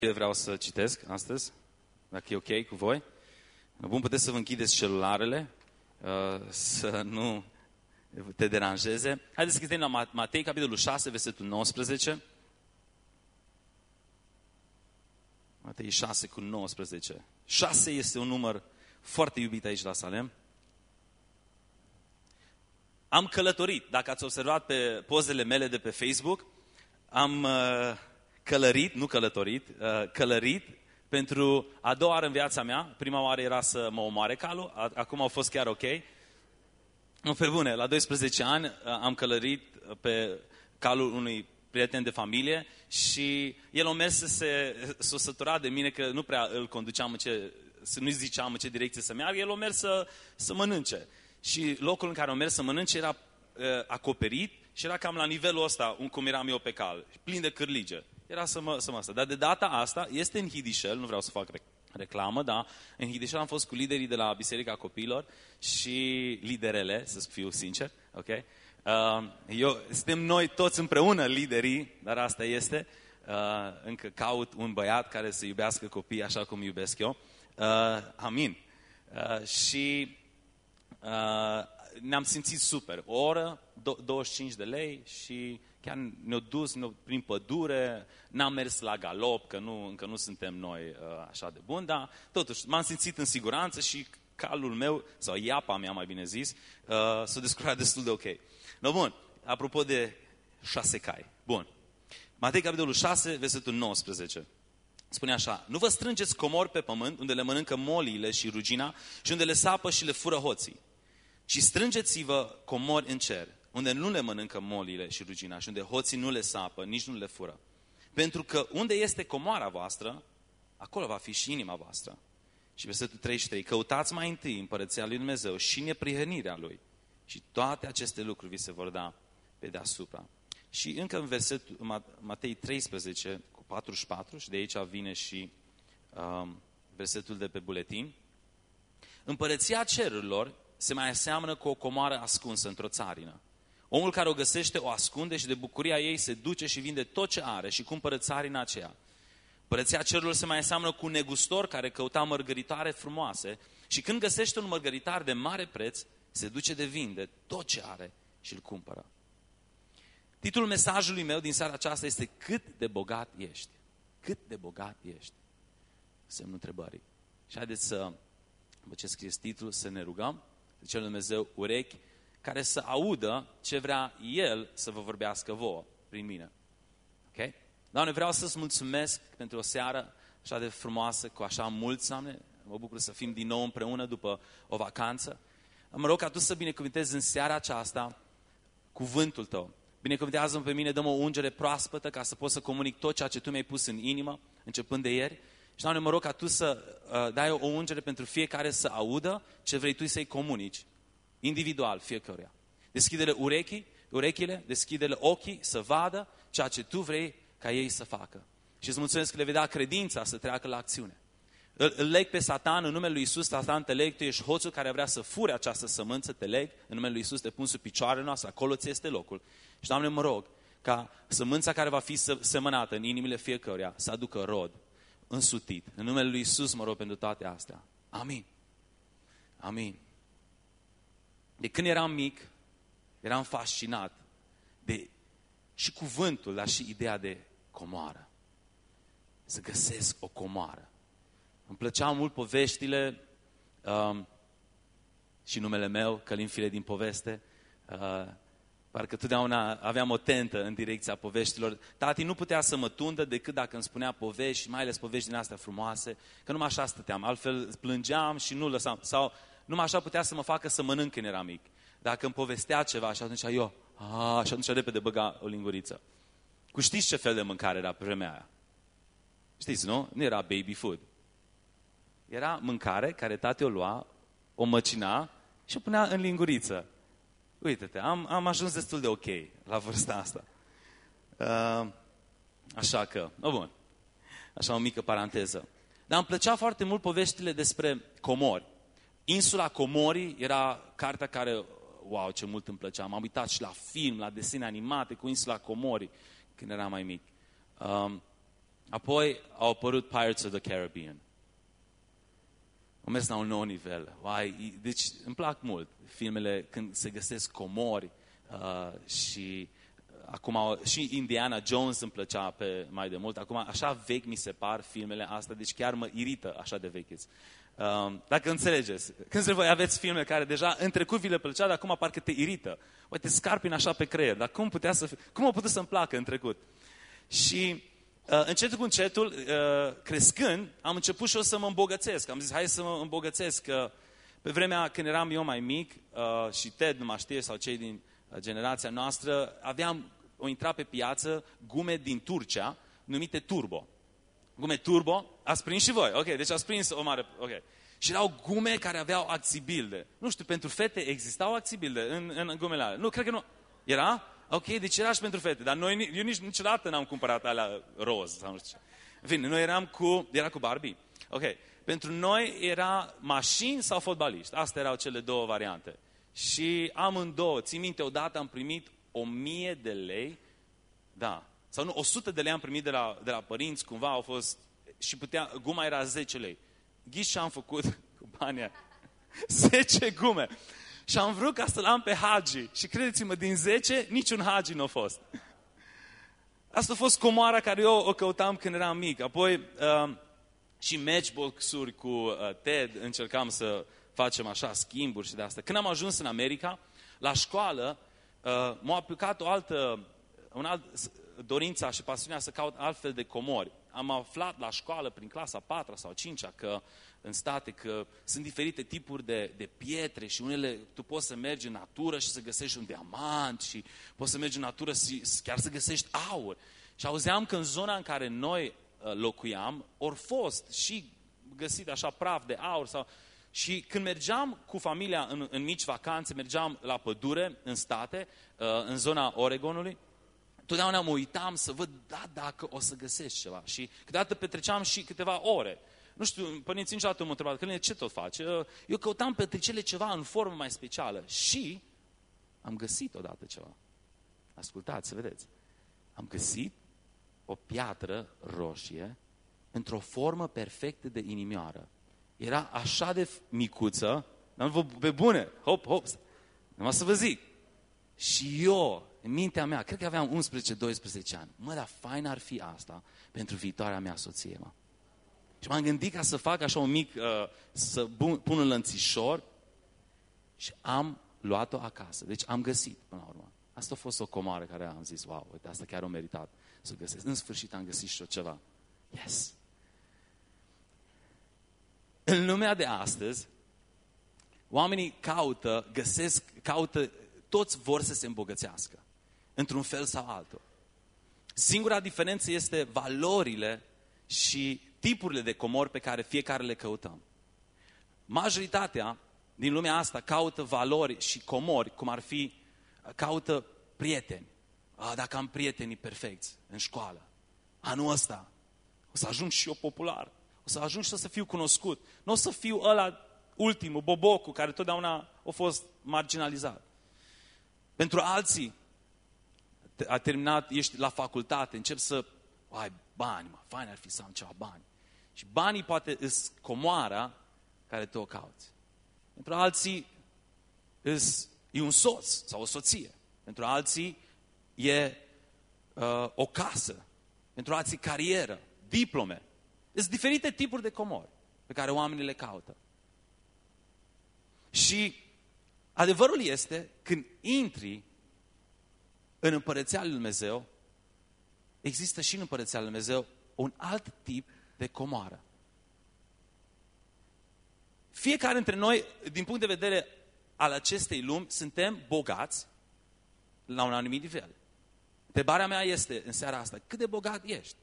Eu vreau să citesc astăzi, dacă e ok cu voi. Bun, puteți să vă închideți celularele, să nu te deranjeze. Haideți să citim la Matei, capitolul 6, versetul 19. Matei 6 cu 19. 6 este un număr foarte iubit aici la Salem. Am călătorit, dacă ați observat pe pozele mele de pe Facebook, am călărit, nu călătorit, călărit pentru a doua oară în viața mea. Prima oară era să mă omoare calul, acum au fost chiar ok. Nu, pe bune, la 12 ani am călărit pe calul unui prieten de familie și el a mers s-a săturat de mine că nu prea îl conduceam nu-i ziceam în ce direcție să meargă, el a mers să mănânce. Și locul în care a mers să mănânce era acoperit și era cam la nivelul ăsta, cum eram eu pe cal, plin de cârlige. Era să mă asta. Dar de data asta este în Hidișel, nu vreau să fac reclamă, dar în Hidișel am fost cu liderii de la Biserica Copiilor și liderele, să fiu sincer, ok? Suntem noi toți împreună liderii, dar asta este. Încă caut un băiat care să iubească copiii așa cum iubesc eu. Amin. Și ne-am simțit super. O oră, 25 de lei și chiar ne-au dus prin pădure, n-am mers la galop, că încă nu suntem noi așa de buni, dar totuși m-am simțit în siguranță și calul meu, sau iapa mea mai bine zis, s-a descurcat destul de ok. No, bun, apropo de 6 cai. Bun. Matei, capitolul 6, versetul 19. Spune așa: nu vă strângeți comori pe pământ, unde le mănâncă moliile și rugina și unde le sapă și le fură hoții. Ci strângeți-vă comori în cer, unde nu le mănâncă moliile și rugina și unde hoții nu le sapă, nici nu le fură. Pentru că unde este comoara voastră, acolo va fi și inima voastră. Și versetul 33, căutați mai întâi împărăția lui Dumnezeu și neprihănirea lui și toate aceste lucruri vi se vor da pe deasupra. Și încă în versetul Matei 13 cu 44, și de aici vine și versetul de pe buletin, împărăția cerurilor se mai aseamănă cu o comoară ascunsă într-o țarină. Omul care o găsește o ascunde și de bucuria ei se duce și vinde tot ce are și cumpără țarina aceea. Împărăția cerurilor se mai aseamănă cu un negustor care căuta mărgăritare frumoase și când găsește un mărgăritar de mare preț, se duce de vinde tot ce are și îl cumpără. Titlul mesajului meu din seara aceasta este: cât de bogat ești? Cât de bogat ești? Semnul întrebării. Și haideți să, după ce scrieți titlul, să ne rugăm, să cerem Dumnezeu urechi care să audă ce vrea El să vă vorbească vouă prin mine. Ok? Doamne, vreau să-ți mulțumesc pentru o seară așa de frumoasă, cu așa mulți, Doamne. Mă bucur să fim din nou împreună după o vacanță. Mă rog ca Tu să binecuvântezi în seara aceasta cuvântul Tău. Binecuvântează-mă pe mine, dă-mă o ungere proaspătă ca să pot să comunic tot ceea ce Tu mi-ai pus în inimă, începând de ieri. Și, Doamne, mă rog ca Tu să dai o ungere pentru fiecare să audă ce vrei Tu să-i comunici, individual, fiecăruia. Deschide-le urechile, deschide-le ochii să vadă ceea ce Tu vrei ca ei să facă. Și îți mulțumesc că le vei da credința să treacă la acțiune. Îl leg pe Satan în numele lui Iisus. Satan, te leg, Tu ești hoțul care vrea să fure această sămânță, te leg în numele lui Iisus, te pun sub picioarele noastre, acolo ți este locul. Și, Doamne, mă rog ca sămânța care va fi semănată în inimile fiecăruia să aducă rod însutit. În numele lui Iisus mă rog pentru toate astea. Amin. Amin. De când eram mic, eram fascinat de și cuvântul, dar și ideea de comoară. Să găsesc o comoară. Îmi plăceau mult poveștile și numele meu, Călin File din poveste. Parcă totdeauna aveam o tentă în direcția poveștilor. Tati nu putea să mă tundă decât dacă îmi spunea povești, mai ales povești din astea frumoase, că numai așa stăteam. Altfel plângeam și nu lăsam. Sau numai așa putea să mă facă să mănânc când eram mic. Dacă îmi povestea ceva și atunci eu, și atunci repede băga o linguriță. Cu știți ce fel de mâncare era pe vremea aia? Știți, nu? Nu era baby food. Era mâncare care tati o lua, o măcina și o punea în linguriță. Uite-te, am ajuns destul de ok la vârsta asta. Așa că, bun, așa o mică paranteză. Dar îmi plăcea foarte mult poveștile despre comori. Insula Comorii era cartea care, wow, ce mult îmi plăcea. M-am uitat și la film, la desene animate cu Insula Comorii când eram mai mic. Apoi au apărut Pirates of the Caribbean. Au mers la un nou nivel. Deci îmi plac mult filmele când se găsesc comori și acum și Indiana Jones îmi plăcea pe mai de mult. Acum așa vechi mi se par filmele astea, deci chiar mă irită așa de vechiți. Dacă înțelegeți, când voi aveți filme care deja în trecut vi le plăcea, dar acum parcă te irită. Te scarpini așa pe creier. Dar cum a putut să-mi placă în trecut? Și încetul cu încetul, crescând, am început și eu să mă îmbogățesc. Am zis, hai să mă îmbogățesc. Pe vremea când eram eu mai mic, și Ted nu mă știe, sau cei din generația noastră, au intrat pe piață gume din Turcia, numite Turbo. Gume Turbo, ați prins și voi. Ok, deci ați prins o mare... Ok. Și erau gume care aveau acțibilde. Nu știu, pentru fete existau acțibilde în gumele alea. Nu, cred că nu. Era? Ok, deci era și pentru fete. Dar eu niciodată n-am cumpărat alea roz. Sau nu știu ce. În fine, noi era cu Barbie. Ok. Pentru noi era mașini sau fotbaliști. Astea erau cele două variante. Și amândouă, țin minte, odată am primit 1000 de lei. Da. Sau nu, 100 de lei am primit de la părinți, cumva au fost... Și guma era 10 lei. Ghiși ce am făcut cu banii aia? 10 gume. Și am vrut ca să-l am pe Hagi. Și credeți-mă, din 10, niciun Hagi nu a fost. Asta a fost comoara care eu o căutam când eram mic. Apoi și matchbox-uri cu Ted, încercam să facem așa schimburi și de asta. Când am ajuns în America, la școală, m-a aplicat dorința și pasiunea să caut altfel de comori. Am aflat la școală, prin clasa 4 sau 5 că în state, că sunt diferite tipuri de pietre și unele, tu poți să mergi în natură și să găsești un diamant și poți să mergi în natură și chiar să găsești aur. Și auzeam că în zona în care noi locuiam, ori fost și găsit așa praf de aur. Și când mergeam cu familia în mici vacanțe, mergeam la pădure, în state, în zona Oregonului, totdeauna mă uitam să văd, dacă o să găsesc ceva. Și câteodată petreceam și câteva ore. Nu știu, părinții niciodată m-au întrebat, Căline, ce tot faci? Eu căutam petrecerile ceva în formă mai specială. Și am găsit odată ceva. Ascultați, să vedeți. Am găsit o piatră roșie într-o formă perfectă de inimioară. Era așa de micuță, pe bune, hop, numai să vă zic. Și eu, în mintea mea, cred că aveam 11-12 ani. Dar fain ar fi asta pentru viitoarea mea soție, mă. Și m-am gândit ca să fac așa un mic, să pun un lănțișor și am luat-o acasă. Deci am găsit până la urmă. Asta a fost o comoară care am zis, wow, uite, asta chiar o meritat să o găsesc. În sfârșit am găsit și eu ceva. Yes! În lumea de astăzi, oamenii caută, toți vor să se îmbogățească, într-un fel sau altul. Singura diferență este valorile și tipurile de comori pe care fiecare le căutăm. Majoritatea din lumea asta caută valori și comori, cum ar fi, caută prieteni. Dacă am prietenii perfecți în școală, anul ăsta o să ajung și eu popular, o să ajung și să fiu cunoscut. Nu o să fiu ăla ultimul, bobocul, care totdeauna a fost marginalizat. Pentru alții, a terminat, ești la facultate, încep să, ai bani, fain ar fi să am ceva bani. Și banii poate îs comoara care te o cauți. Pentru alții e un soț sau o soție. Pentru alții e o casă. Pentru alții carieră, diplome. Sunt diferite tipuri de comori pe care oamenii le caută. Și adevărul este, când intri în Împărăția lui Dumnezeu, există și în Împărăția lui Dumnezeu un alt tip de comoară. Fiecare dintre noi, din punct de vedere al acestei lumi, suntem bogați la un anumit nivel. Întrebarea mea este în seara asta, cât de bogat ești?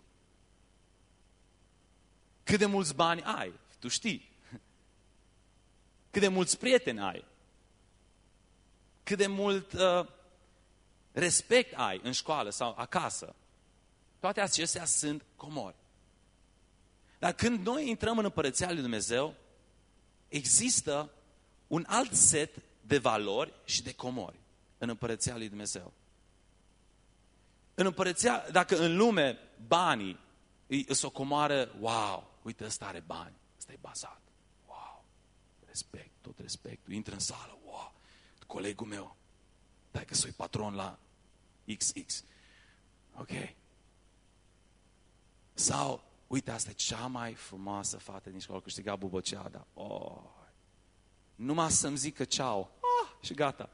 Cât de mulți bani ai? Tu știi. Cât de mulți prieteni ai? Cât de mult respect ai în școală sau acasă? Toate acestea sunt comori. Dar când noi intrăm în Împărăția lui Dumnezeu, există un alt set de valori și de comori în Împărăția lui Dumnezeu. În Împărăția, dacă în lume banii Îți o comoară, wow, uite, ăsta are bani, ăsta e bazat. Wow, respect, tot respectul. Intră în sală, wow, colegul meu, dai că soi patron la XX. Ok. Sau, uite, asta e cea mai frumoasă fată din școală, câștiga Buboceada. Oh, numai să-mi zică ceau. Și gata.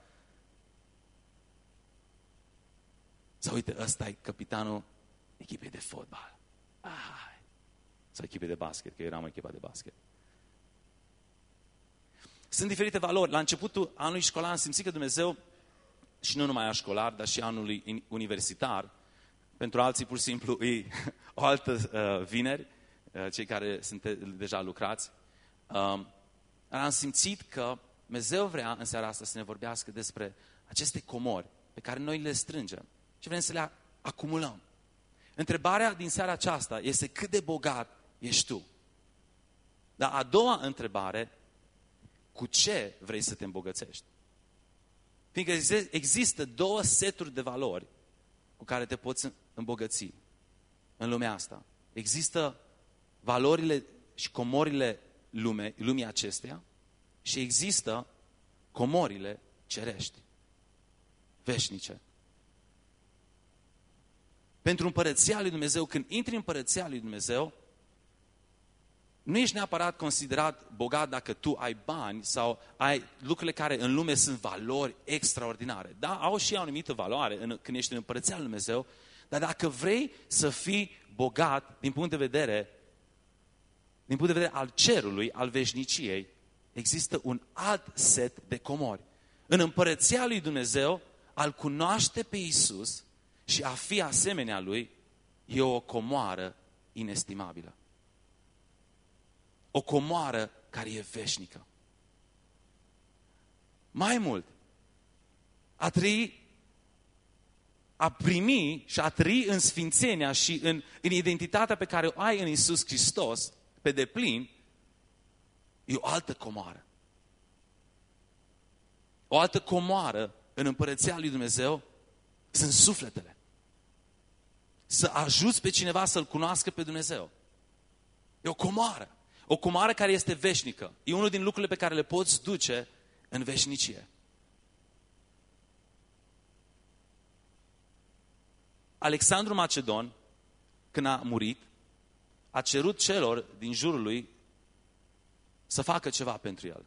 Sau uite, ăsta e capitanul echipei de fotbal. Sau echipei de basket, că eram echipa de basket. Sunt diferite valori. La începutul anului școlar am simțit că Dumnezeu, și nu numai a școlar, dar și anului universitar, pentru alții pur și simplu e o altă vineri, cei care sunt deja lucrați, am simțit că Dumnezeu vrea în seara asta să ne vorbească despre aceste comori pe care noi le strângem și vrem să le acumulăm. Întrebarea din seara aceasta este cât de bogat ești tu? Dar a doua întrebare, cu ce vrei să te îmbogățești? Fiindcă există două seturi de valori cu care te poți îmbogăți în lumea asta. Există valorile și comorile lumii acesteia și există comorile cerești, veșnice. Pentru împărăția lui Dumnezeu, când intri în împărăția lui Dumnezeu, nu ești neapărat considerat bogat dacă tu ai bani sau ai lucrurile care în lume sunt valori extraordinare. Da, au și o anumită valoare când ești în împărăția lui Dumnezeu, dar dacă vrei să fii bogat din punct de vedere al cerului, al veșniciei, există un alt set de comori. În împărăția lui Dumnezeu, al cunoaște pe Iisus și a fi asemenea lui, e o comoară inestimabilă. O comoară care e veșnică. Mai mult, a primi și a trăi în sfințenia și în identitatea pe care o ai în Iisus Hristos, pe deplin, e o altă comoară. O altă comoară în împărăția lui Dumnezeu sunt sufletele. Să ajuți pe cineva să-L cunoască pe Dumnezeu. E o comoară. O comoară care este veșnică. E unul din lucrurile pe care le poți duce în veșnicie. Alexandru Macedon, când a murit, a cerut celor din jurul lui să facă ceva pentru el.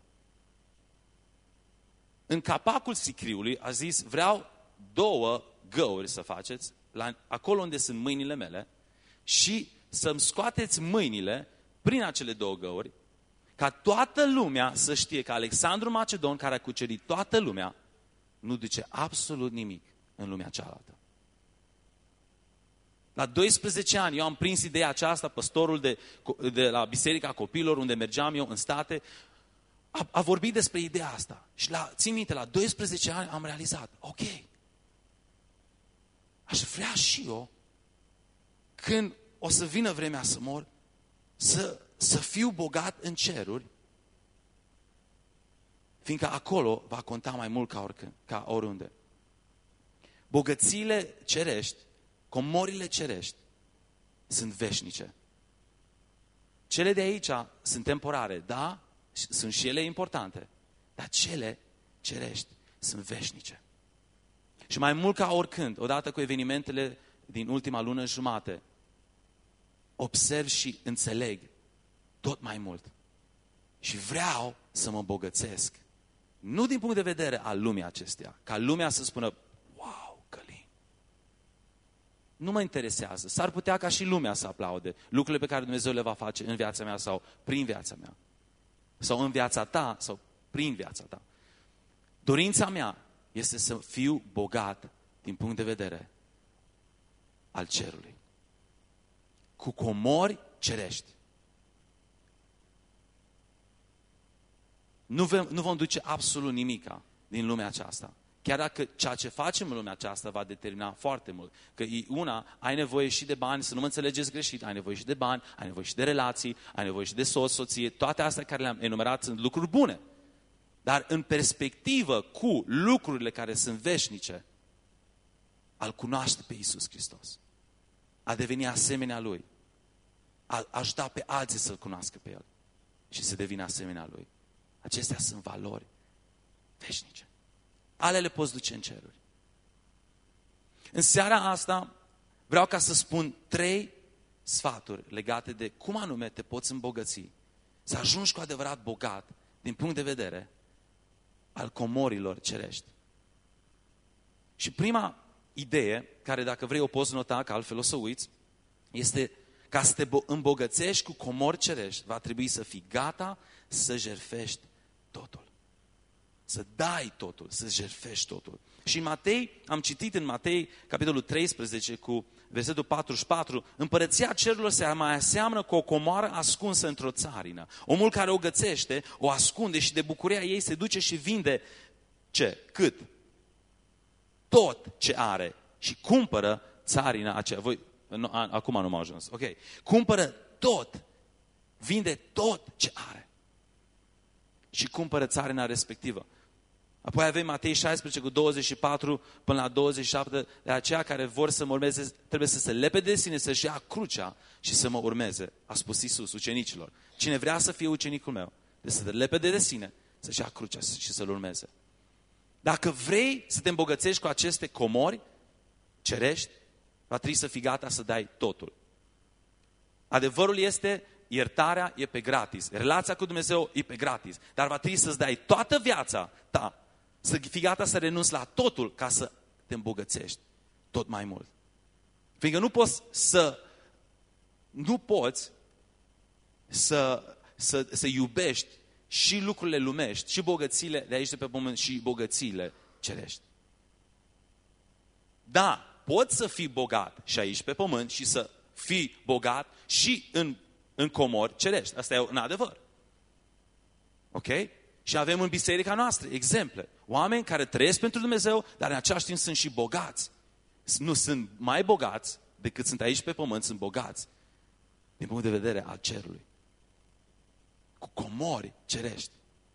În capacul sicriului a zis, vreau 2 găuri să faceți, acolo unde sunt mâinile mele, și să-mi scoateți mâinile prin acele 2 găuri, ca toată lumea să știe că Alexandru Macedon, care a cucerit toată lumea, nu duce absolut nimic în lumea cealaltă. La 12 ani eu am prins ideea aceasta, păstorul de la Biserica Copiilor, unde mergeam eu în state, a vorbit despre ideea asta. Și țin minte, la 12 ani am realizat, ok, aș vrea și eu, când o să vină vremea să mor, să fiu bogat în ceruri, fiindcă acolo va conta mai mult ca oriunde. Bogățiile cerești, comorile cerești, sunt veșnice. Cele de aici sunt temporare, da, sunt și ele importante, dar cele cerești sunt veșnice. Și mai mult ca oricând, odată cu evenimentele din ultima lună jumate, observ și înțeleg tot mai mult. Și vreau să mă îmbogățesc. Nu din punct de vedere al lumii acesteia, ca lumea să spună, wow, Călin. Nu mă interesează. S-ar putea ca și lumea să aplaude lucrurile pe care Dumnezeu le va face în viața mea sau prin viața mea. Sau în viața ta sau prin viața ta. Dorința mea este să fiu bogat din punct de vedere al cerului. Cu comori cerești. Nu vom duce absolut nimica din lumea aceasta. Chiar dacă ceea ce facem în lumea aceasta va determina foarte mult. Că ai nevoie și de bani, să nu mă înțelegeți greșit, ai nevoie și de bani, ai nevoie și de relații, ai nevoie și de soț, soție, toate astea care le-am enumerat sunt lucruri bune. Dar în perspectivă cu lucrurile care sunt veșnice, al cunoaște pe Iisus Hristos, a deveni asemenea Lui, a ajuta pe alții să-L cunoască pe El și să devină asemenea Lui. Acestea sunt valori veșnice. Ale le poți duce în ceruri. În seara asta vreau ca să spun 3 sfaturi legate de cum anume te poți îmbogăți, să ajungi cu adevărat bogat din punct de vedere al comorilor cerești. Și prima idee, care dacă vrei o poți nota, că altfel o să uiți, este ca să te îmbogățești cu comori cerești, va trebui să fii gata să jertfești totul. Să dai totul, să jertfești totul. Și în Matei, am citit în Matei, capitolul 13, cu versetul 44, împărăția cerurilor se mai aseamnă cu o comoară ascunsă într-o țarină. Omul care o gățește, o ascunde și de bucuria ei se duce și vinde ce? Cât? Tot ce are și cumpără țarina aceea. Voi, acum nu m-am ajuns. Ok. Cumpără tot, vinde tot ce are și cumpără țarina respectivă. Apoi avem Matei 16 cu 24 până la 27, de aceia care vor să mă urmeze trebuie să se lepede de sine, să-și ia crucea și să mă urmeze, a spus Iisus ucenicilor. Cine vrea să fie ucenicul meu, trebuie să se lepede de sine, să-și ia crucea și să-L urmeze. Dacă vrei să te îmbogățești cu aceste comori cerești, va trebui să fii gata să dai totul. Adevărul este, iertarea e pe gratis, relația cu Dumnezeu e pe gratis, dar va trebui să-ți dai toată viața ta, să fii gata să renunți la totul ca să te îmbogățești tot mai mult. Fiindcă nu poți să iubești și lucrurile lumești, și bogățiile de aici de pe pământ, și bogățiile cerești. Da, poți să fii bogat și aici pe pământ și să fii bogat și în comori cerești. Asta e un adevăr. Ok? Și avem în biserica noastră exemple. Oameni care trăiesc pentru Dumnezeu, dar în același timp sunt și bogați. Nu sunt mai bogați decât sunt aici pe pământ, sunt bogați din punct de vedere al cerului. Cu comori cerești.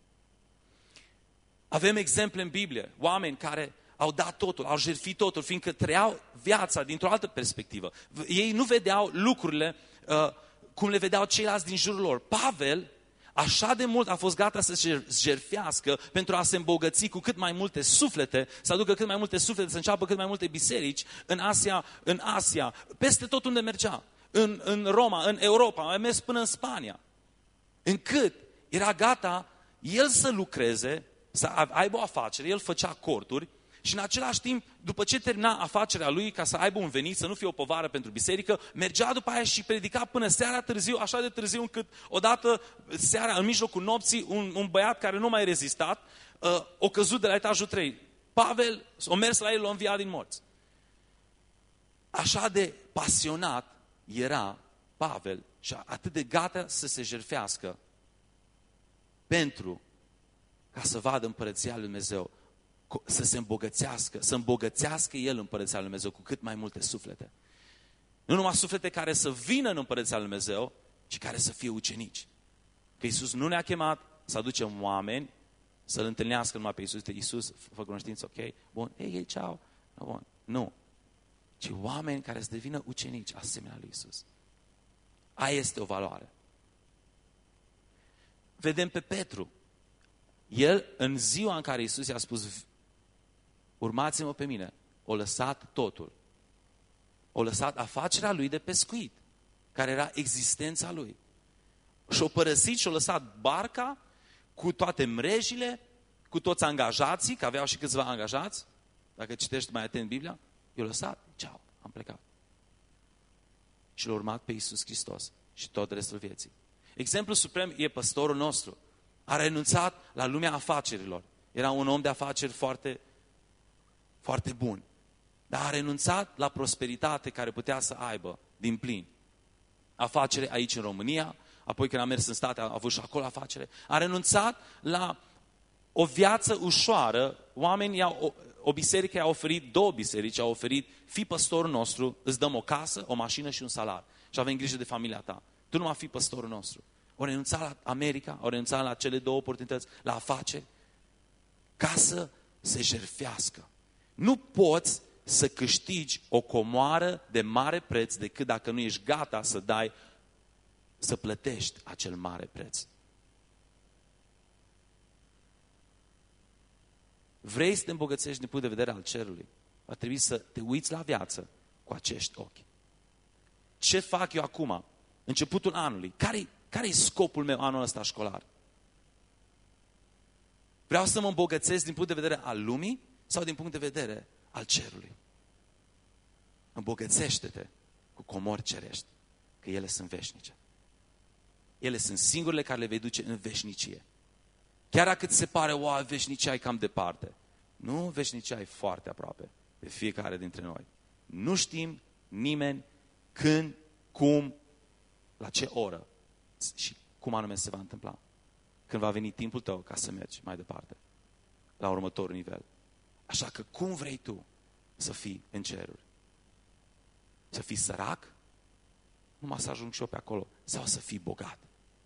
Avem exemple în Biblie. Oameni care au dat totul, au jertfit totul, fiindcă trăiau viața dintr-o altă perspectivă. Ei nu vedeau lucrurile cum le vedeau ceilalți din jurul lor. Pavel așa de mult a fost gata să se jertfească pentru a se îmbogăți cu cât mai multe suflete, să aducă cât mai multe suflete, să înceapă cât mai multe biserici în Asia, peste tot unde mergea. În Roma, în Europa, a mers până în Spania. Încât era gata el să lucreze, să aibă o afacere, el făcea acorduri și în același timp, după ce termina afacerea lui, ca să aibă un venit, să nu fie o povară pentru biserică, mergea după aia și predica până seara târziu, așa de târziu încât odată seara, în mijlocul nopții, un băiat care nu mai rezistat, o căzut de la etajul 3. Pavel a mers la el, l-a înviat din morți. Așa de pasionat era Pavel și atât de gata să se jertfească pentru ca să vadă împărăția lui Dumnezeu, să se îmbogățească, să îmbogățească el împărăția lui Dumnezeu cu cât mai multe suflete. Nu numai suflete care să vină în împărăția lui Dumnezeu, ci care să fie ucenici. Că Iisus nu ne-a chemat să aducem oameni să-L întâlnească numai pe Iisus. Iisus, fă cunoștință, ok? Bun, ei, ceau. Bun. Nu. Ci oameni care să devină ucenici asemenea lui Iisus. Aia este o valoare. Vedem pe Petru. El, în ziua în care Iisus i-a spus, urmați-mă pe mine, o lăsat totul. O lăsat afacerea lui de pescuit, care era existența lui. Și-o părăsit și-o lăsat barca cu toate mrejile, cu toți angajații, că aveau și câțiva angajați. Dacă citești mai atent Biblia, i-o lăsat, ceau, am plecat. Și l-a urmat pe Iisus Hristos și tot restul vieții. Exemplul suprem e păstorul nostru. A renunțat la lumea afacerilor. Era un om de afaceri foarte, foarte bun. Dar a renunțat la prosperitate care putea să aibă din plin. Afacere aici în România, apoi când a mers în state a avut și acolo afacere. A renunțat la o viață ușoară. Oamenii, o biserică i-a oferit, 2 biserici au oferit, fii păstorul nostru, îți dăm o casă, o mașină și un salar. Și avem grijă de familia ta. Tu nu mai fi păstorul nostru. Au renunțat la America, au renunțat la cele 2 oportunități, la afaceri, ca să se jertfească. Nu poți să câștigi o comoară de mare preț decât dacă nu ești gata să dai să plătești acel mare preț. Vrei să te îmbogățești din punct de vedere al cerului? Va trebui să te uiți la viață cu acești ochi. Ce fac eu acum? Începutul anului. Care e scopul meu anul ăsta școlar? Vreau să mă îmbogățesc din punct de vedere al lumii sau din punct de vedere al cerului? Îmbogățește-te cu comori cerești, că ele sunt veșnice. Ele sunt singurele care le vei duce în veșnicie. Chiar dacă ți se pare, veșnicia e cam departe. Nu, veșnicia e foarte aproape de fiecare dintre noi. Nu știm nimeni când, cum, la ce oră și cum anume se va întâmpla. Când va veni timpul tău ca să mergi mai departe, la următorul nivel. Așa că cum vrei tu să fii în ceruri? Să fii sărac? Numai să ajung și eu pe acolo. Sau să fii bogat?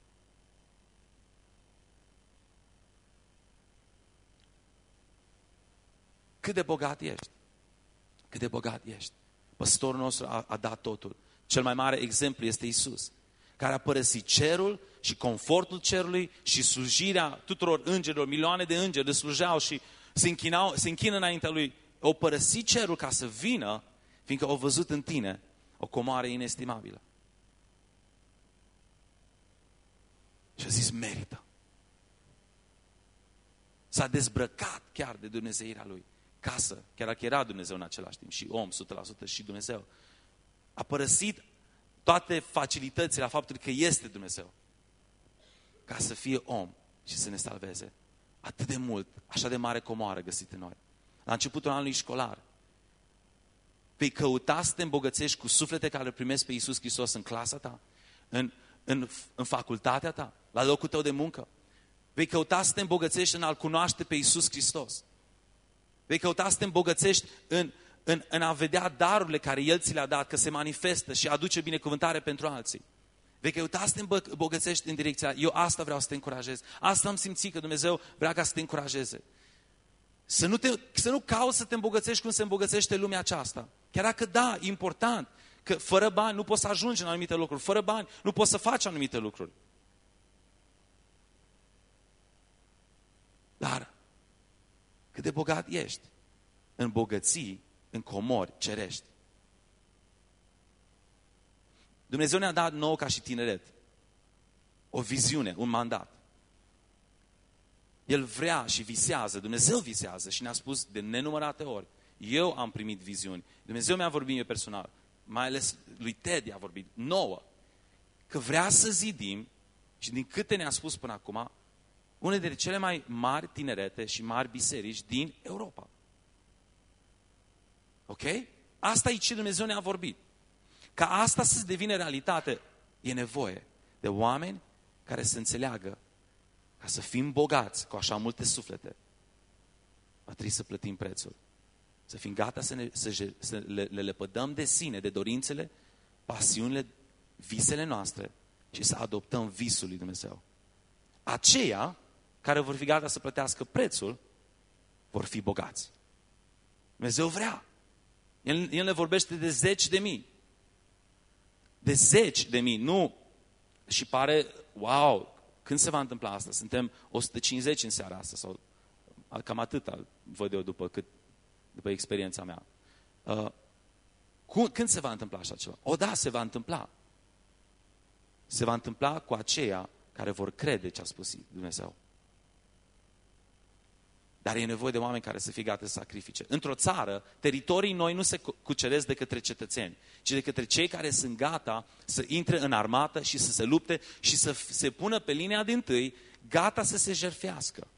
Cât de bogat ești? Cât de bogat ești? Păstorul nostru a dat totul. Cel mai mare exemplu este Iisus, care a părăsit cerul și confortul cerului și slujirea tuturor îngerilor, milioane de îngeri le slujeau și se închină înaintea lui. Au părăsit cerul ca să vină, fiindcă au văzut în tine o comoară inestimabilă. Și a zis, merită. S-a dezbrăcat chiar de dumnezeirea lui. Casă, chiar dacă era Dumnezeu în același timp, și om, 100% și Dumnezeu. A părăsit toate facilitățile a faptului că este Dumnezeu, ca să fie om și să ne salveze. Atât de mult, așa de mare comoară găsit în noi. La începutul anului școlar, vei căuta să te îmbogățești cu suflete care îl primesc pe Iisus Hristos în clasa ta, în facultatea ta, la locul tău de muncă. Vei căuta să te îmbogățești în a-L cunoaște pe Iisus Hristos. Vei căuta să te îmbogățești în a vedea darurile care El ți le-a dat, că se manifestă și aduce binecuvântare pentru alții. Vei căuta să te îmbogățești în direcția, eu asta vreau să te încurajez. Asta am simțit că Dumnezeu vrea ca să te încurajeze. Să nu cauți să te îmbogățești cum se îmbogățește lumea aceasta. Chiar dacă da, e important, că fără bani nu poți să ajungi în anumite lucruri, fără bani nu poți să faci anumite lucruri. Dar cât de bogat ești în bogății, în comori cerești. Dumnezeu ne-a dat nouă ca și tineret o viziune, un mandat. El vrea și visează, Dumnezeu visează și ne-a spus de nenumărate ori. Eu am primit viziuni. Dumnezeu mi-a vorbit mie personal, mai ales lui Ted i-a vorbit, nouă, că vrea să zidim, și din câte ne-a spus până acum, unele dintre cele mai mari tinerete și mari biserici din Europa. Ok? Asta e ce Dumnezeu ne-a vorbit. Ca asta să devină realitate, e nevoie de oameni care să înțeleagă, ca să fim bogați cu așa multe suflete, va trebui să plătim prețul. Să fim gata să le lepădăm de sine, de dorințele, pasiunile, visele noastre și să adoptăm visul lui Dumnezeu. Aceia care vor fi gata să plătească prețul, vor fi bogați. Dumnezeu vrea. El ne vorbește de 10.000. De 10.000, nu. Și pare, wow, când se va întâmpla asta? Suntem 150 în seara asta, sau cam atâta văd eu după experiența mea. Când se va întâmpla așa ceva? Da, se va întâmpla. Se va întâmpla cu aceia care vor crede ce a spus Dumnezeu. Dar e nevoie de oameni care să fie gata să sacrifice. Într-o țară, teritorii noi nu se cuceresc de către cetățeni, ci de către cei care sunt gata să intre în armată și să se lupte și să se pună pe linia dintâi, gata să se jertfească.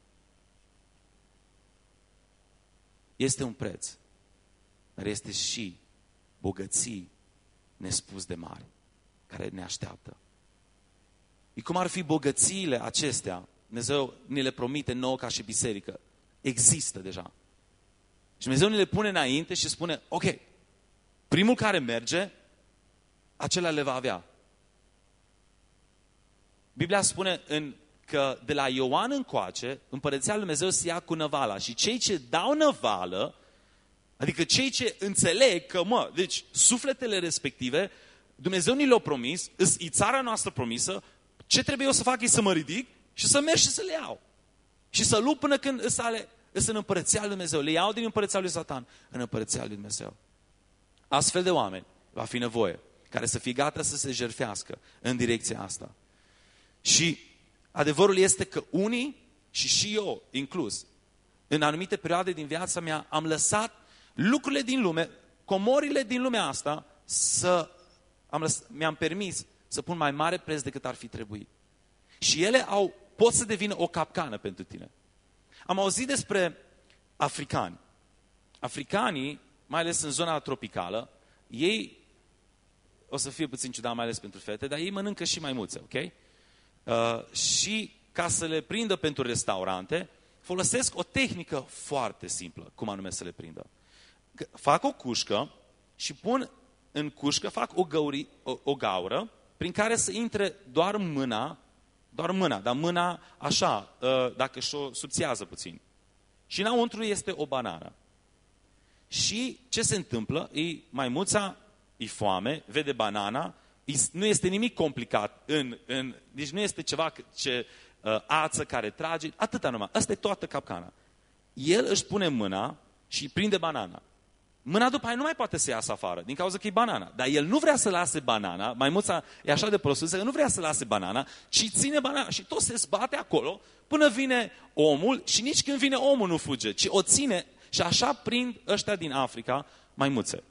Este un preț, dar este și bogății nespus de mari, care ne așteaptă. E cum ar fi bogățiile acestea, Dumnezeu ne le promite nouă ca și biserică. Există deja. Și Dumnezeu ne le pune înainte și spune, ok, primul care merge, acela le va avea. Biblia spune că de la Ioan încoace, împărăția lui Dumnezeu se ia cu năvala și cei ce dau năvală, adică cei ce înțeleg că, deci sufletele respective Dumnezeu ni l-a promis, e țara noastră promisă, ce trebuie eu să fac e să mă ridic și să merg și să le iau. Și să lupt până când îs în împărăția lui Dumnezeu. Le iau din împărăția lui Satan în împărăția lui Dumnezeu. Astfel de oameni va fi nevoie, care să fie gata să se jertfească în direcția asta. Și adevărul este că unii, și eu inclus, în anumite perioade din viața mea, am lăsat lucrurile din lume, comorile din lumea asta, mi-am permis să pun mai mare preț decât ar fi trebuit. Și ele pot să devină o capcană pentru tine. Am auzit despre africani. Africanii, mai ales în zona tropicală, ei, o să fie puțin ciudat, mai ales pentru fete, dar ei mănâncă și maimuțe, ok? Și ca să le prindă pentru restaurante, folosesc o tehnică foarte simplă, cum anume să le prindă. Fac o cușcă și pun în cușcă, fac o gaură prin care să intre doar mâna, dar mâna așa, dacă și-o subțiază puțin. Și înăuntru este o banană. Și ce se întâmplă? Maimuța e foame, vede banana, nu este nimic complicat, deci nu este ceva ață care trage, atâta numai. Asta e toată capcana. El își pune mâna și prinde banana. Mâna după aia nu mai poate să iasă afară, din cauza că e banana. Dar el nu vrea să lase banana, maimuța e așa de prostă că nu vrea să lase banana, ci ține banana și tot se zbate acolo până vine omul și nici când vine omul nu fuge, ci o ține și așa prind ăștia din Africa maimuțe.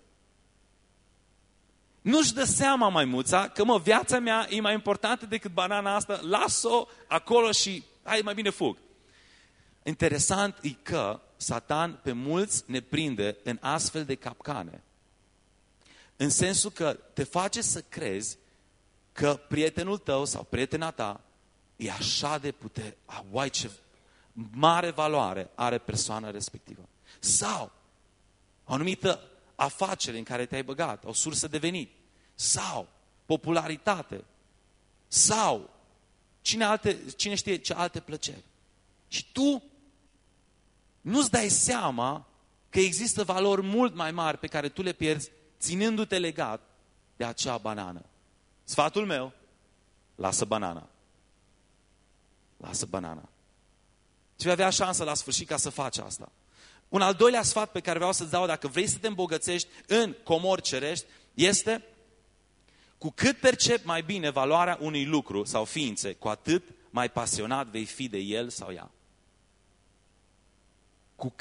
Nu-și dă seama maimuța că viața mea e mai importantă decât banana asta, las-o acolo și hai mai bine fug. Interesant e că Satan pe mulți ne prinde în astfel de capcane. În sensul că te face să crezi că prietenul tău sau prietena ta e așa de putere, uai ce mare valoare are persoana respectivă. Sau o anumită afacere în care te-ai băgat, o sursă de venit, sau popularitate, sau cine știe ce alte plăceri. Și tu nu-ți dai seama că există valori mult mai mari pe care tu le pierzi ținându-te legat de acea banană. Sfatul meu, lasă banana. Lasă banana. Și vei avea șansă la sfârșit ca să faci asta. Un al doilea sfat pe care vreau să-ți dau dacă vrei să te îmbogățești în comori cerești este: cu cât percepi mai bine valoarea unui lucru sau ființe, cu atât mai pasionat vei fi de el sau ea. Cu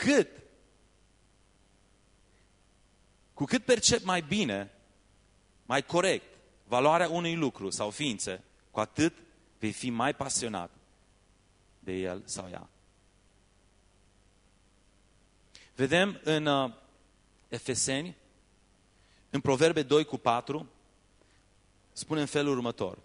cât percepi mai bine, mai corect, valoarea unui lucru sau ființe, cu atât vei fi mai pasionat de el sau ea. Vedem în Efeseni, în Proverbe 2:4, spune în felul următor.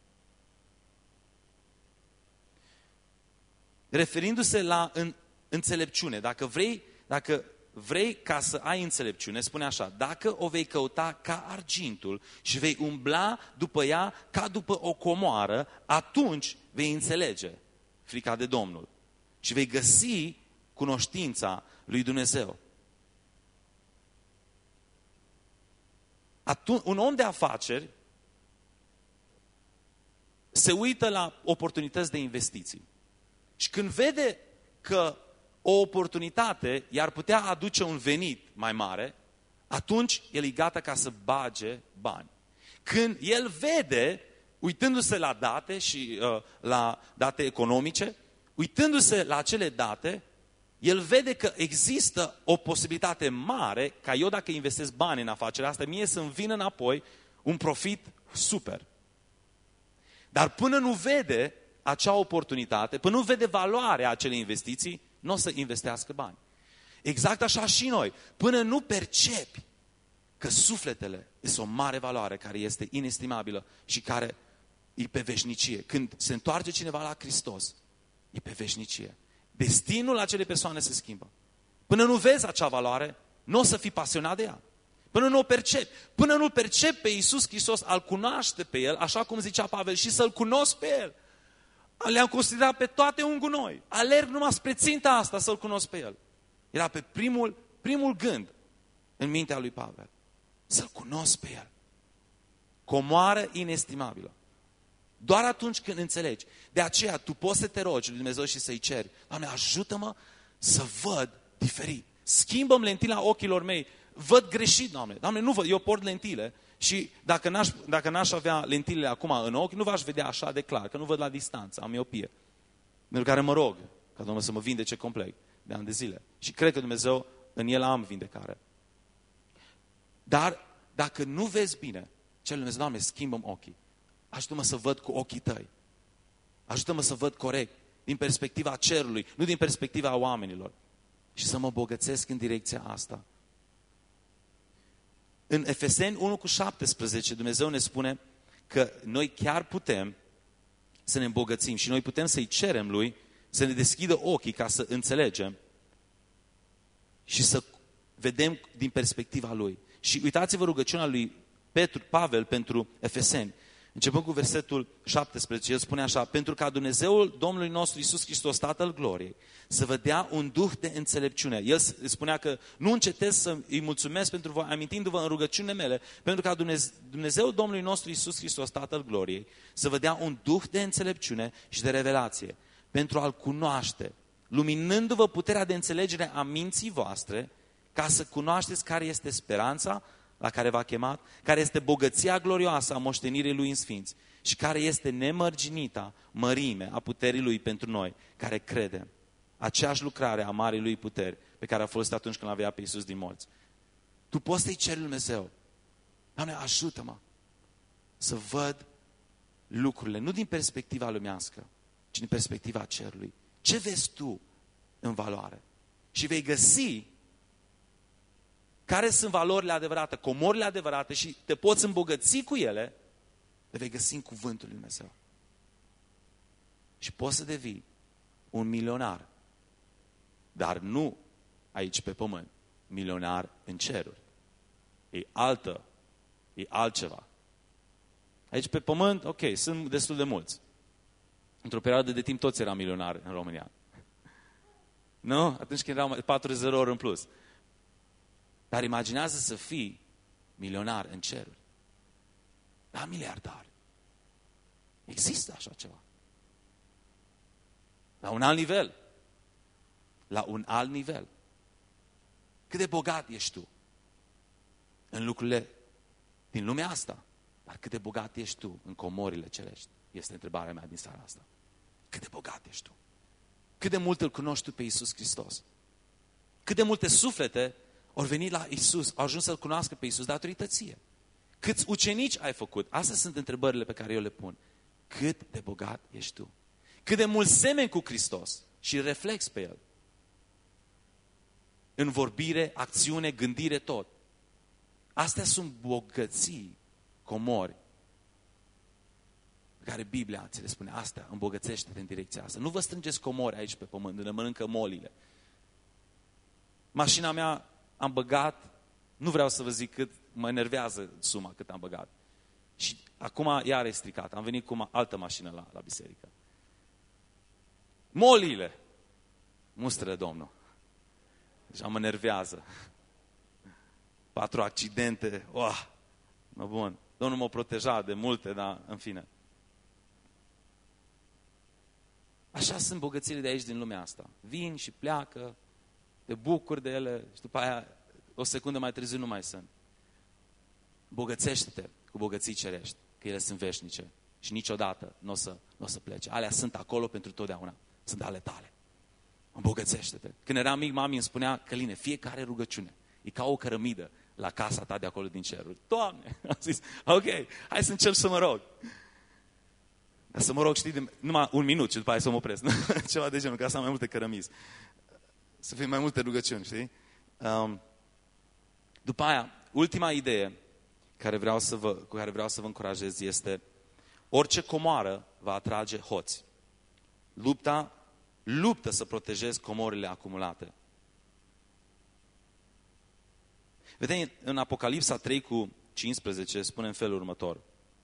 Referindu-se la înțelepciune, dacă vrei ca să ai înțelepciune, spune așa: dacă o vei căuta ca argintul și vei umbla după ea ca după o comoară, atunci vei înțelege frica de Domnul și vei găsi cunoștința lui Dumnezeu. Un om de afaceri se uită la oportunități de investiții. Și când vede că o oportunitate i-ar putea aduce un venit mai mare, atunci el e gata ca să bage bani. Când el vede, uitându-se la date și la date economice, uitându-se la acele date, el vede că există o posibilitate mare ca eu, dacă investesc bani în afacerea asta, mie să-mi vină înapoi un profit super. Dar până nu vede acea oportunitate, până nu vede valoarea acelei investiții, nu o să investească bani. Exact așa și noi. Până nu percepi că sufletele este o mare valoare care este inestimabilă și care e pe veșnicie. Când se întoarce cineva la Hristos, e pe veșnicie. Destinul acelei persoane se schimbă. Până nu vezi acea valoare, nu o să fii pasionat de ea. Până nu o percepi. Până nu-L percepi pe Iisus Hristos, al cunoaște pe El, așa cum zicea Pavel, și să-L cunosc pe El. Le-am considerat pe toate un gunoi. Alerg numai spre ținta asta să-L cunosc pe El. Era pe primul gând în mintea lui Pavel. Să-L cunosc pe El. comoară inestimabilă. Doar atunci când înțelegi. De aceea tu poți să te rogi lui Dumnezeu și să-i ceri: Doamne, ajută-mă să văd diferit. Schimbă-mi lentila ochilor mei. Văd greșit, Doamne. Doamne, nu văd. Eu port lentile și dacă n-aș avea lentilele acum în ochi, nu v-aș vedea așa de clar, că nu văd la distanță, am miopie. Pentru care mă rog ca Domnul să mă vindece complet de ani de zile. Și cred că Dumnezeu, în El am vindecare. Dar dacă nu vezi bine, cer lui Dumnezeu: Doamne, schimbă-mi ochii. Ajută-mă să văd cu ochii tăi. Ajută-mă să văd corect, din perspectiva cerului, nu din perspectiva oamenilor. Și să mă bogățesc în direcția asta. În Efeseni 1:17, Dumnezeu ne spune că noi chiar putem să ne îmbogățim și noi putem să-i cerem Lui să ne deschidă ochii ca să înțelegem și să vedem din perspectiva Lui. Și uitați-vă rugăciunea lui Pavel pentru Efeseni. Începând cu versetul 17, el spune așa: pentru ca Dumnezeul Domnului nostru Iisus Hristos, Tatăl Gloriei, să vă dea un duh de înțelepciune. El spunea că nu încetez să îi mulțumesc pentru voi, amintindu-vă în rugăciunile mele, pentru ca Dumnezeul Domnului nostru Iisus Hristos, Tatăl Gloriei, să vă dea un duh de înțelepciune și de revelație, pentru a-L cunoaște, luminându-vă puterea de înțelegere a minții voastre, ca să cunoașteți care este speranța la care v-a chemat, care este bogăția glorioasă a moștenirii Lui în sfinți și care este nemărginita mărime a puterii Lui pentru noi, care credem. Aceeași lucrare a marii Lui puteri pe care a folosit atunci când l-avea pe Iisus din morți. Tu poți să-i ceri lui Dumnezeu: Doamne, ajută-mă să văd lucrurile, nu din perspectiva lumească, ci din perspectiva cerului. Ce vezi tu în valoare? Și vei găsi care sunt valorile adevărate, comorile adevărate și te poți îmbogăți cu ele, le vei găsi în cuvântul lui Dumnezeu. Și poți să devii un milionar, dar nu aici pe pământ, milionar în ceruri. E altceva. Aici pe pământ, ok, sunt destul de mulți. Într-o perioadă de timp toți eram milionari în România. Nu? Atunci când erau 40 ori în plus. Dar imaginează să fii milionar în ceruri. Da, miliardar. Există așa ceva. La un alt nivel. La un alt nivel. Cât de bogat ești tu în lucrurile din lumea asta, dar cât de bogat ești tu în comorile cerești? Este întrebarea mea din seara asta. Cât de bogat ești tu? Cât de mult îl cunoști tu pe Iisus Hristos? Cât de multe suflete au venit la Iisus, au ajuns să-L cunoască pe Iisus datorită ție? Câți ucenici ai făcut? Astea sunt întrebările pe care eu le pun. Cât de bogat ești tu? Cât de mult semeni cu Hristos și reflexi pe El? În vorbire, acțiune, gândire, tot. Astea sunt bogății, comori, pe care Biblia ți le spune. Astea, îmbogățește-te în direcția asta. Nu vă strângeți comori aici pe pământ, unde mănâncă molile. Mașina mea am băgat, nu vreau să vă zic cât, mă enervează suma cât am băgat. Și acum iar e stricat. Am venit cu altă mașină la biserică. Molile! Mustră Domnul. Deci mă enervează. 4 accidente. Bun. Domnul m-a protejat de multe, dar în fine. Așa sunt bogățiile de aici din lumea asta. Vin și pleacă, te bucuri de ele și după aia o secundă mai târziu nu mai sunt. Bogățește-te cu bogății cerești, că ele sunt veșnice și niciodată nu o să plece. Alea sunt acolo pentru totdeauna. Sunt ale tale. Îmbogățește-te. Când eram mic, mami îmi spunea: Căline, fiecare rugăciune e ca o cărămidă la casa ta de acolo din ceruri. Doamne, am zis, ok, hai să încep să mă rog. Dar să mă rog, știi, numai un minut și după aia să mă opresc. Ceva de genul, ca să am mai multe cărămizi. Să fie mai multe rugăciuni, știi? După aia, ultima idee cu care vreau să vă încurajez este: orice comoară va atrage hoți. Luptă să protejezi comorile acumulate. Vedem în Apocalipsa 3:15 spune în felul următor: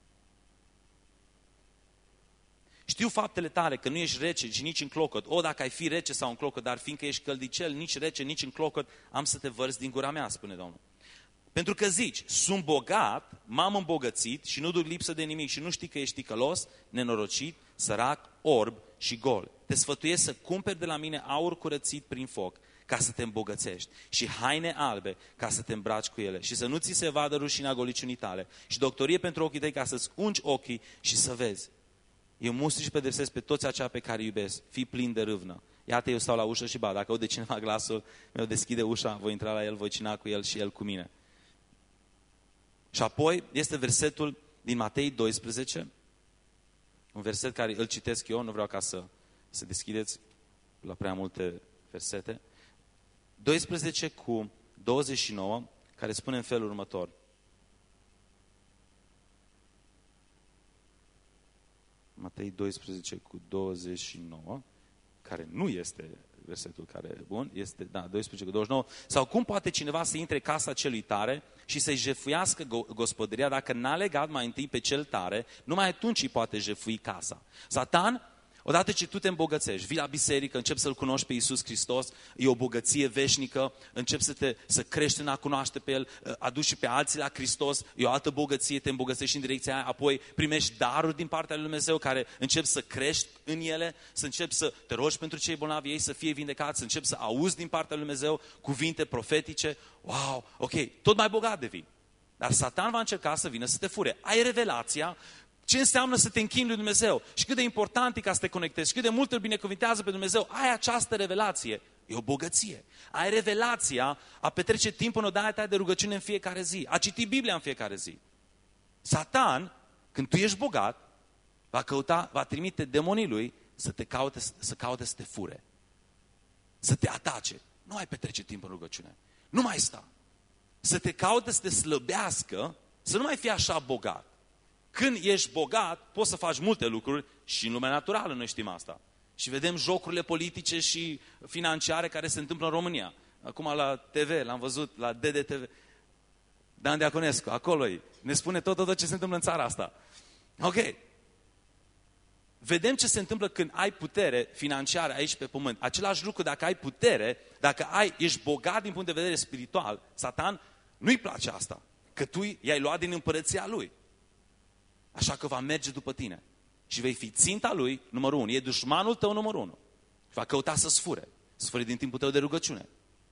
știu faptele tale, că nu ești rece și nici înclocot. Dacă ai fi rece sau înclocot, dar fiindcă ești căldicel, nici rece, nici înclocot, am să te vărți din gura mea, spune Domnul. Pentru că zici, sunt bogat, m-am îmbogățit și nu duc lipsă de nimic și nu știi că ești ticălos, nenorocit, sărac, orb și gol. Te sfătuiesc să cumperi de la mine aur curățit prin foc, ca să te îmbogățești, și haine albe, ca să te îmbraci cu ele, și să nu ți se vadă rușinea goliciunii tale, și doctorie pentru ochii tăi, ca să-ți ungi ochii și să vezi. Eu mustri și pedepsesc pe toți aceia pe care îi iubesc. Fii plin de râvnă. Iată, eu stau la ușă și bat. Dacă aude cineva glasul meu, deschide ușa, voi intra la el, voi cina cu el și el cu mine. Și apoi este versetul din Matei 12, un verset care îl citesc eu, nu vreau ca să deschideți la prea multe versete. 12:29, care spune în felul următor. Matei 12:29, care nu este versetul care e bun, este, 12:29. Sau cum poate cineva să intre casa celui tare și să-i jefuiască gospodăria dacă n-a legat mai întâi pe cel tare, numai atunci îi poate jefui casa. Satan, odată ce tu te îmbogățești, vii la biserică, începi să-L cunoști pe Iisus Hristos, e o bogăție veșnică, începi să crești în a cunoaște pe El, aduci și pe alții la Hristos, e o altă bogăție, te îmbogățești în direcția aia, apoi primești daruri din partea lui Dumnezeu care începi să crești în ele, să începi să te rogi pentru cei bolnavi, ei să fie vindecați, să începi să auzi din partea lui Dumnezeu cuvinte profetice. Wow, ok, tot mai bogat devii. Dar Satan va încerca să vină să te fure. Ai revelația ce înseamnă să te închini lui Dumnezeu și cât de important e ca să te conectezi și cât de mult îl binecuvintează pe Dumnezeu. Ai această revelație. E o bogăție. Ai revelația a petrece timp în odaia ta de rugăciune în fiecare zi. A citi Biblia în fiecare zi. Satan, când tu ești bogat, va trimite demonii lui să caute să te fure. Să te atace. Nu ai petrece timp în rugăciune. Nu mai sta. Să te caute să te slăbească, să nu mai fii așa bogat. Când ești bogat, poți să faci multe lucruri și în lumea naturală, noi știm asta. Și vedem jocurile politice și financiare care se întâmplă în România. Acum la TV, l-am văzut, la DDTV. Dan Diaconescu, acolo-i. Ne spune tot ce se întâmplă în țara asta. Ok. Vedem ce se întâmplă când ai putere financiară aici pe pământ. Același lucru dacă ai putere, ești bogat din punct de vedere spiritual, Satan nu-i place asta. Că tu i-ai luat din împărăția lui. Așa că va merge după tine. Și vei fi ținta lui numărul 1. E dușmanul tău numărul 1. Și va căuta să-ți fure. Să-ți fure din timpul tău de rugăciune.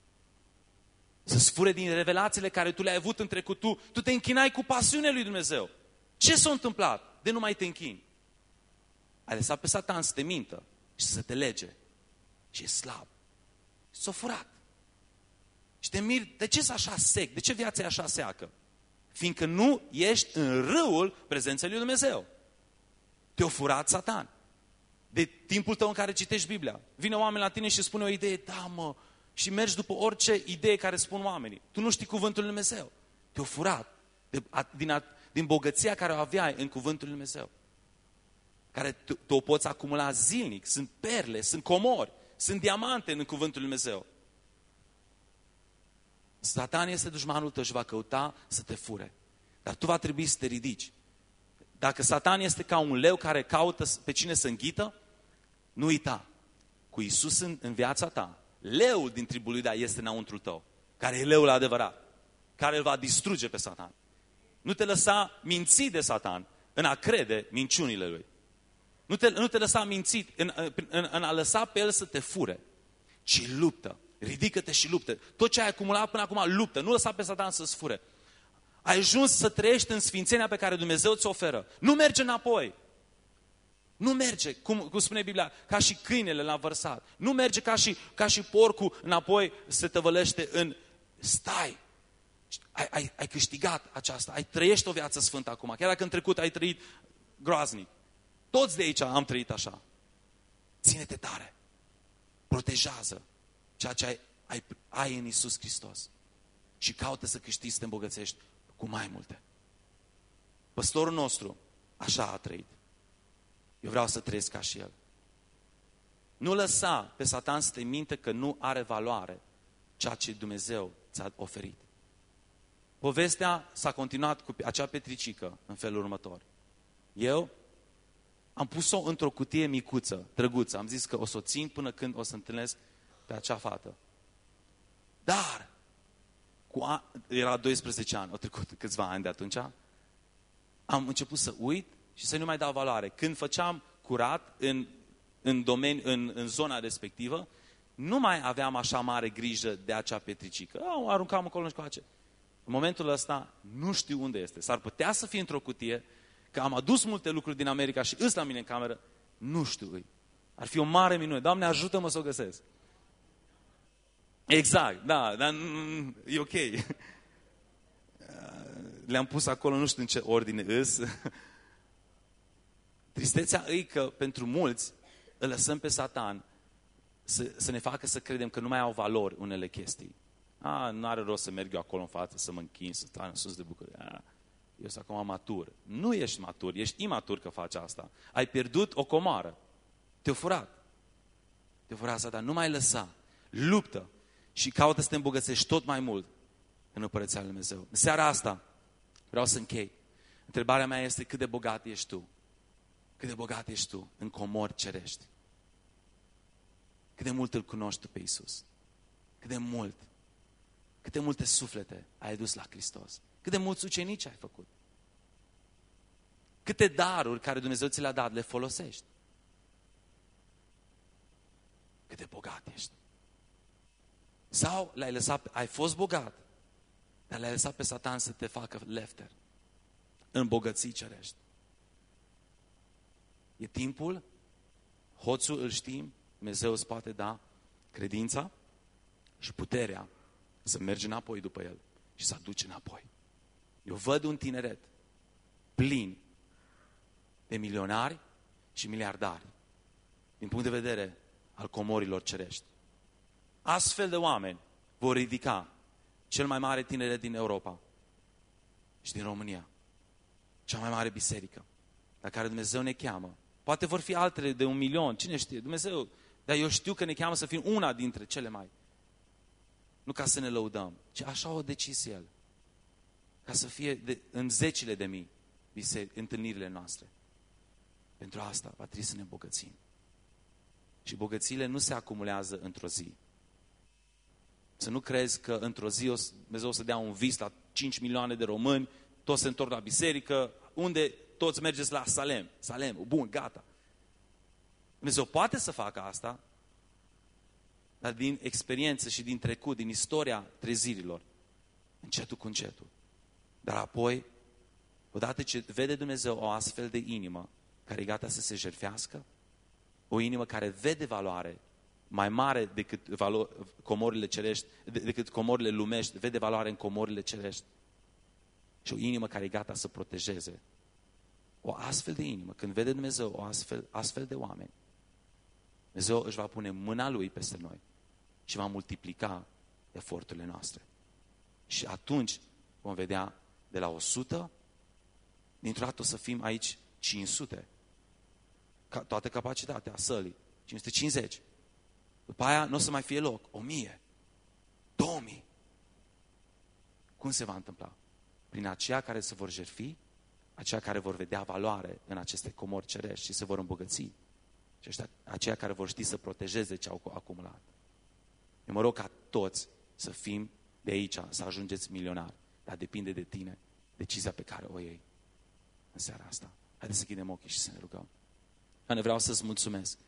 Să-ți fure din revelațiile care tu le-ai avut în trecut. Tu te închinai cu pasiune lui Dumnezeu. Ce s-a întâmplat? De nu mai te închini. Ai lăsat pe Satan să te mintă și să te lege. Și e slab. S-a furat. Și te miri, de ce-s așa sec? De ce viața e așa seacă? Fiindcă nu ești în râul prezenței lui Dumnezeu. Te-a furat Satan. De timpul tău în care citești Biblia. Vine oameni la tine și spune o idee, da mă, și mergi după orice idee care spun oamenii. Tu nu știi cuvântul lui Dumnezeu. Te-a furat din bogăția care o aveai în cuvântul lui Dumnezeu. Care tu o poți acumula zilnic. Sunt perle, sunt comori, sunt diamante în cuvântul lui Dumnezeu. Satan este dușmanul tău și va căuta să te fure. Dar tu va trebui să te ridici. Dacă Satan este ca un leu care caută pe cine să înghită, nu uita. Cu Iisus în viața ta, leul din tribul lui Iuda este înăuntru tău. Care e leul adevărat. Care îl va distruge pe Satan. Nu te lăsa mințit de Satan în a crede minciunile lui. Nu te lăsa mințit în a lăsa pe el să te fure. Ci luptă. Ridică-te și luptă. Tot ce ai acumulat până acum, luptă. Nu lăsa pe Satan să-ți fure. Ai ajuns să trăiești în sfințenia pe care Dumnezeu ți-o oferă. Nu merge înapoi. Nu merge, cum spune Biblia, ca și câinele l-a vărsat. Nu merge ca și porcul înapoi se tăvălește în... Stai! Ai câștigat aceasta. Trăiești o viață sfântă acum. Chiar dacă în trecut ai trăit groaznic. Toți de aici am trăit așa. Ține-te tare. Protejează ceea ce ai în Iisus Hristos. Și caută să câștigi, să te îmbogățești cu mai multe. Păstorul nostru așa a trăit. Eu vreau să trăiesc ca și el. Nu lăsa pe Satan să te minte că nu are valoare ceea ce Dumnezeu ți-a oferit. Povestea s-a continuat cu acea petricică în felul următor. Eu am pus-o într-o cutie micuță, drăguță. Am zis că o să o țin până când o să întâlnesc pe acea fată. Dar, Era 12 ani, au trecut câțiva ani de atunci. Am început să uit și să nu mai dau valoare. Când făceam curat în zona respectivă, nu mai aveam așa mare grijă de acea petricică. O aruncam acolo și coace. În momentul ăsta nu știu unde este. S-ar putea să fie într-o cutie, că am adus multe lucruri din America și îs la mine în cameră, nu știu. Ar fi o mare minune. Doamne, ajută-mă să o găsesc. Exact, da, dar e ok. Le-am pus acolo, nu știu în ce ordine îs. Tristețea e că pentru mulți îl lăsăm pe Satan să ne facă să credem că nu mai au valori unele chestii. Nu are rost să merg eu acolo în față, să mă închin, să stau în sus de bucurie. Eu sunt acum matur. Nu ești matur, ești imatur că faci asta. Ai pierdut o comoară. Te-a furat. Te-a furat Satan. Nu mai lăsa. Luptă. Și caută să te îmbogățești tot mai mult în Împărăția lui Dumnezeu. În seara asta vreau să închei. Întrebarea mea este cât de bogat ești tu? Cât de bogat ești tu în comori cerești? Cât de mult îl cunoști tu pe Iisus? Cât de mult? Câte multe suflete ai adus la Hristos? Cât de mulți ucenici ai făcut? Câte daruri care Dumnezeu ți le-a dat le folosești? Cât de bogat ești? Sau l-ai lăsat, ai fost bogat, dar l-ai lăsat pe Satan să te facă lefter în bogății cerești. E timpul, hoțul îl știm, Dumnezeu îți poate da credința și puterea să mergi înapoi după el și să aduci înapoi. Eu văd un tineret plin de milionari și miliardari din punct de vedere al comorilor cerești. Astfel de oameni vor ridica cel mai mare tineret din Europa și din România. Cea mai mare biserică la care Dumnezeu ne cheamă. Poate vor fi altele de 1 milion, cine știe, Dumnezeu. Dar eu știu că ne cheamă să fim una dintre cele mai. Nu ca să ne lăudăm, ci așa o decis El. Ca să fie în zecile de mii întâlnirile noastre. Pentru asta va trebui să ne îmbogățim. Și bogățiile nu se acumulează într-o zi. Să nu crezi că într-o zi Dumnezeu o să dea un vis la 5 milioane de români, toți se întorc la biserică, unde toți mergeți la Salem. Salem, bun, gata. Dumnezeu poate să facă asta, dar din experiență și din trecut, din istoria trezirilor, încetul cu încetul. Dar apoi, odată ce vede Dumnezeu o astfel de inimă care e gata să se jertfească, o inimă care vede valoare mai mare decât comorile cerești, decât comorile lumești, vede valoare în comorile cerești. Și o inimă care e gata să protejeze. O astfel de inimă, când vede Dumnezeu o astfel de oameni, Dumnezeu își va pune mâna Lui peste noi și va multiplica eforturile noastre. Și atunci vom vedea de la 100, dintr-o dată o să fim aici 500. Toată capacitatea sălii, 550. După aia nu o să mai fie loc, 1000, 2000. Cum se va întâmpla? Prin aceia care se vor jertfi, aceia care vor vedea valoare în aceste comori cerești și se vor îmbogăți. Și aceia care vor ști să protejeze ce au acumulat. Eu mă rog ca toți să fim de aici, să ajungeți milionari. Dar depinde de tine, decizia pe care o iei în seara asta. Haideți să închidem ochii și să ne rugăm. Doamne, vreau să-ți mulțumesc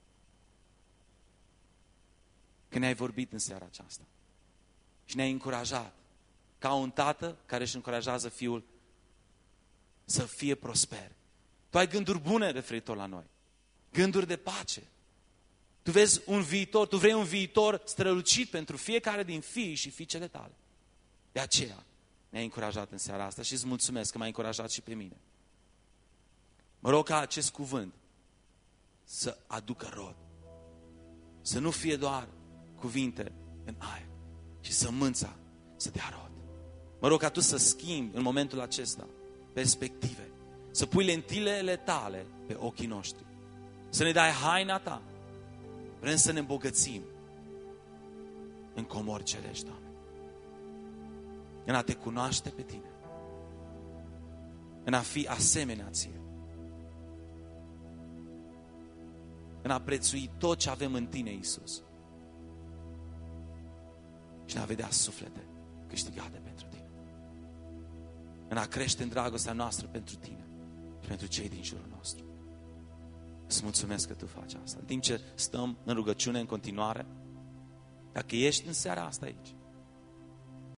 că ne-ai vorbit în seara aceasta și ne-ai încurajat ca un tată care își încurajează fiul să fie prosper. Tu ai gânduri bune referitor la noi. Gânduri de pace. Tu vezi un viitor, tu vrei un viitor strălucit pentru fiecare din fiii și fiicele tale. De aceea ne-ai încurajat în seara asta și îți mulțumesc că m-ai încurajat și pe mine. Mă rog ca acest cuvânt să aducă rod. Să nu fie doar cuvinte în aer, ci sămânța să dea rod. Mă rog ca tu să schimbi în momentul acesta perspective, să pui lentilele tale pe ochii noștri, să ne dai haina ta. Vrem să ne îmbogățim în comori cerești, Doamne. În a te cunoaște pe tine, în a fi asemenea ție, în a prețui tot ce avem în tine, Iisus, și în a vedea suflete câștigate pentru tine. În a crește în dragostea noastră pentru tine și pentru cei din jurul nostru. Îți mulțumesc că tu faci asta. În timp ce stăm în rugăciune în continuare, dacă ești în seara asta aici